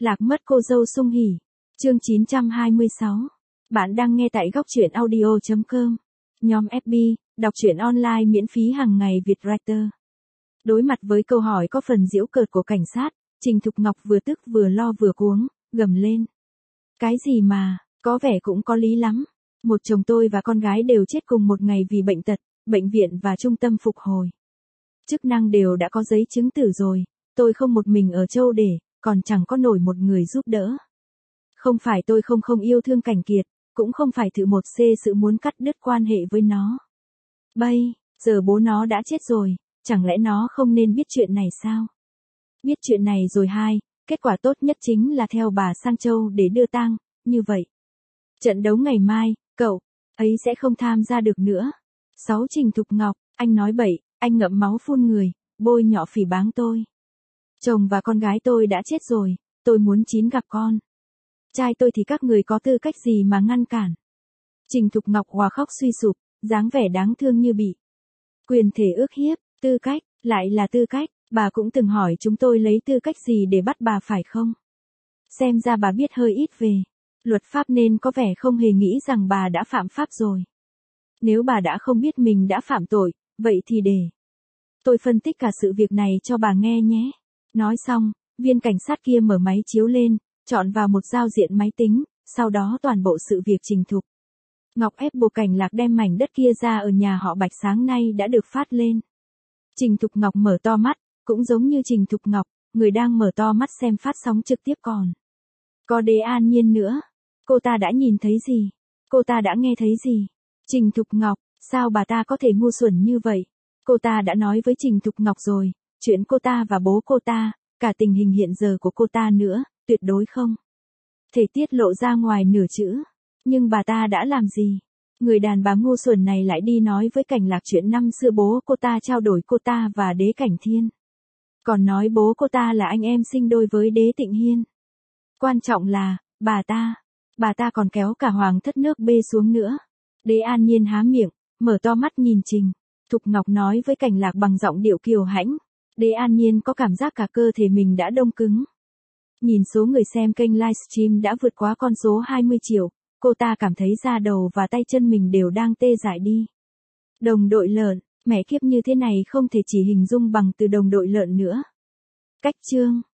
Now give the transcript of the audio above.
Lạc mất cô dâu sung hỉ. Chương 926. Bạn đang nghe tại góc truyện audio.com. Nhóm FB, đọc truyện online miễn phí hàng ngày Vietwriter. Đối mặt với câu hỏi có phần giễu cợt của cảnh sát, Trình Thục Ngọc vừa tức vừa lo vừa cuống, gầm lên. Cái gì mà, có vẻ cũng có lý lắm. Một chồng tôi và con gái đều chết cùng một ngày vì bệnh tật, bệnh viện và trung tâm phục hồi. Chức năng đều đã có giấy chứng tử rồi, tôi không một mình ở châu để, còn chẳng có nổi một người giúp đỡ. Không phải tôi không yêu thương Cảnh Kiệt, cũng không phải thử một c sự muốn cắt đứt quan hệ với nó. Giờ bố nó đã chết rồi, chẳng lẽ nó không nên biết chuyện này sao? Biết chuyện này rồi kết quả tốt nhất chính là theo bà sang châu để đưa tang, như vậy. Trận đấu ngày mai, cậu ấy sẽ không tham gia được nữa. 6 Trình Thục Ngọc, anh nói bậy, anh ngậm máu phun người, bôi nhọ phỉ báng tôi. Chồng và con gái tôi đã chết rồi, tôi muốn chín gặp con trai tôi thì các người có tư cách gì mà ngăn cản? Trình Thục Ngọc hòa khóc suy sụp, dáng vẻ đáng thương như bị quyền thể ước hiếp. Tư cách, lại là tư cách, bà cũng từng hỏi chúng tôi lấy tư cách gì để bắt bà phải không? Xem ra bà biết hơi ít về luật pháp nên có vẻ không hề nghĩ rằng bà đã phạm pháp rồi. Nếu bà đã không biết mình đã phạm tội, vậy thì để tôi phân tích cả sự việc này cho bà nghe nhé. Nói xong, viên cảnh sát kia mở máy chiếu lên, chọn vào một giao diện máy tính, sau đó toàn bộ sự việc Trình Thục Ngọc ép buộc Cảnh Lạc đem mảnh đất kia ra ở nhà họ Bạch sáng nay đã được phát lên. Trình Thục Ngọc mở to mắt, cũng giống như Trình Thục Ngọc, người đang mở to mắt xem phát sóng trực tiếp còn. Có Đế An Nhiên nữa. Cô ta đã nhìn thấy gì? Cô ta đã nghe thấy gì? Trình Thục Ngọc, sao bà ta có thể ngu xuẩn như vậy? Cô ta đã nói với Trình Thục Ngọc rồi, chuyện cô ta và bố cô ta, cả tình hình hiện giờ của cô ta nữa, tuyệt đối không thể tiết lộ ra ngoài nửa chữ. Nhưng bà ta đã làm gì? Người đàn bà ngu xuẩn này lại đi nói với Cảnh Lạc chuyện năm xưa bố cô ta trao đổi cô ta và Đế Cảnh Thiên. Còn nói bố cô ta là anh em sinh đôi với Đế Tịnh Hiên. Quan trọng là, bà ta còn kéo cả Hoàng thất nước B xuống nữa. Đế An Nhiên há miệng, mở to mắt nhìn Trình Thục Ngọc nói với Cảnh Lạc bằng giọng điệu kiều hãnh. Đế An Nhiên có cảm giác cả cơ thể mình đã đông cứng. Nhìn số người xem kênh livestream đã vượt quá con số 20 triệu, cô ta cảm thấy da đầu và tay chân mình đều đang tê dại đi. Đồng đội lợn, mẹ kiếp như thế này không thể chỉ hình dung bằng từ đồng đội lợn nữa. Cách chương